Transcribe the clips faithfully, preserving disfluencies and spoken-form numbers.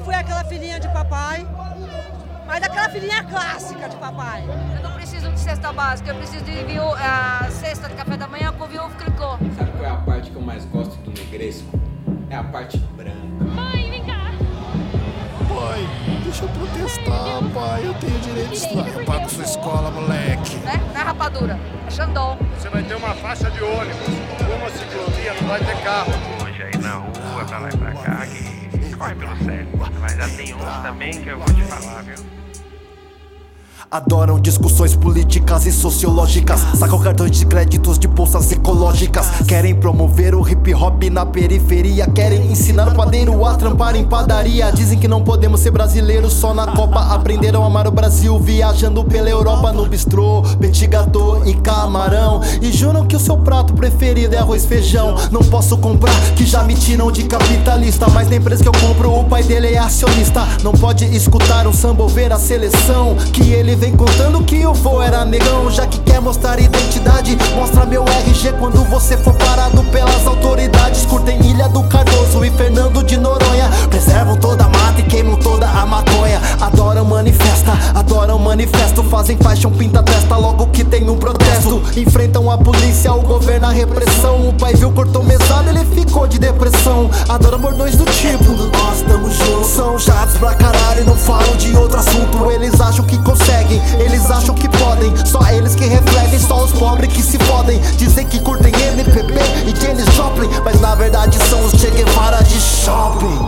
fui aquela filhinha de papai, mas daquela filhinha clássica de papai. Eu não preciso de cesta básica, eu preciso de viú- a cesta de café da manhã com viúvo clicô. Sabe qual é a parte que eu mais gosto do negresco? É a parte branca. Mãe, vem cá. Pai, deixa eu protestar, pai. Eu tenho direito de estudar. Eu pago sua escola, moleque. Né? Não é rapadura, é Xandão. Você vai ter uma faixa de ônibus, uma ciclovia, não vai ter carro. Hoje aí na rua, pra lá e pra cá, que corre pelo sério. Mas já tem uns também que eu vou te falar, viu? Adoram discussões políticas e sociológicas. Sacam cartões de créditos de bolsas ecológicas. Querem promover o hip hop na periferia. Querem ensinar o padeiro a trampar em padaria. Dizem que não podemos ser brasileiros só na Copa. Aprenderam a amar o Brasil viajando pela Europa no bistrô, petit gâteau e camarão. E juram que o seu prato preferido é arroz e feijão. Não posso comprar que já me tiram de capitalista, mas na empresa que eu compro o pai dele é acionista. Não pode escutar um samba ou ver a seleção, que ele vem contando que o vô era negão. Já que quer mostrar identidade, mostra meu R G quando você for parado pelas autoridades. Curtem Ilha do Cardoso e Fernando de Noronha. Preservam toda a mata e queimam toda a maconha. Adoram manifesta, adoram manifesto. Fazem faixa, um pinta-testa logo que tem um protesto. Enfrentam a polícia, o governo, a repressão. O pai viu, cortou mesada, ele ficou de depressão. Adoram bordões do tipo nós tamo junto. São chatos pra caralho e não falam de outro assunto. Eles acham que conseguem, eles acham que podem, só eles que refletem, só os pobres que se fodem. Dizem que curtem M P B e Janis Joplin, mas na verdade são os Che Guevara de shopping.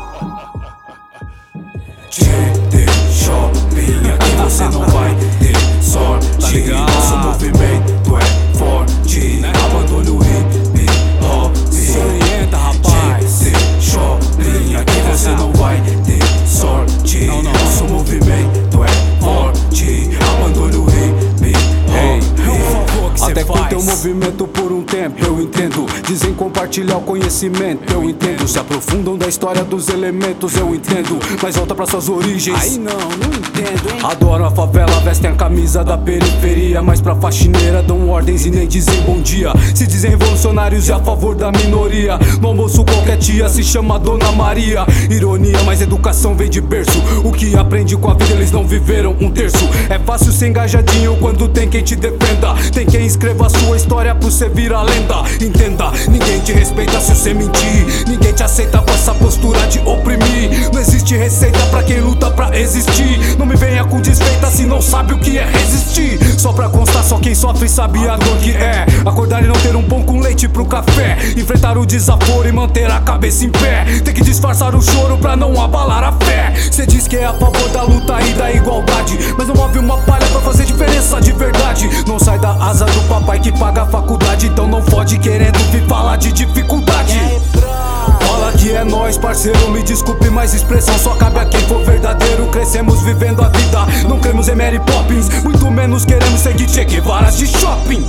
Che de shopping, aqui você não vai ter sorte. Nosso movimento é forte, abandone o hip hop. Se orienta, rapaz. Che de shopping, aqui você não vai ter sorte. Nosso movimento é forte, abandone o hip hop. Até que tem um movimento por um tempo, eu entendo. Dizem compartilhar o conhecimento, eu entendo. Se aprofundam da história dos elementos, eu entendo. Mas volta pra suas origens. Aí não, não entendo, hein? Adoram a favela, vestem a camisa da periferia. Mas pra faxineira dão ordens e nem dizem bom dia. Se dizem revolucionários e a favor da minoria. No almoço qualquer tia se chama Dona Maria. Ironia, mas educação vem de berço. O que aprende com a vida eles não viveram um terço. É fácil ser engajadinho quando tem quem te defenda. Tem quem escreva a sua história pro cê virar lenda. Entenda, ninguém te respeita se você mentir. Ninguém te aceita com essa postura de oprimir. Não existe receita pra quem luta pra existir. Não me venha com desfeita se não sabe o que é resistir. Só pra constar, só quem sofre sabe a dor que é acordar e não ter um pão com leite pro café. Enfrentar o desaforo e manter a cabeça em pé. Tem que disfarçar o choro pra não abalar a fé. Cê diz que é a favor da luta e da igualdade, mas não move uma palha pra fazer diferença de verdade. Não sai da asa do papai que paga a faculdade, então não fode querendo vir falar de dificuldade. Fala que é nóis, parceiro, me desculpe, mas expressão só cabe a quem for verdadeiro. Crescemos vivendo a vida, não cremos em Mary Poppins, muito menos queremos seguir Che Guevaras de shopping.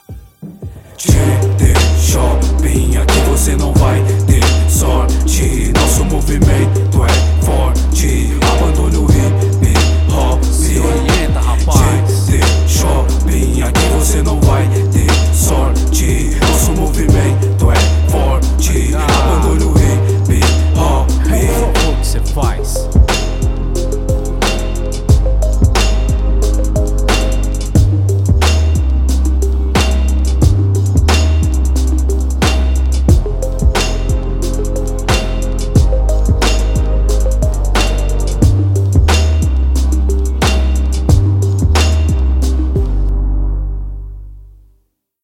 Che de shopping, aqui você não vai ter sorte.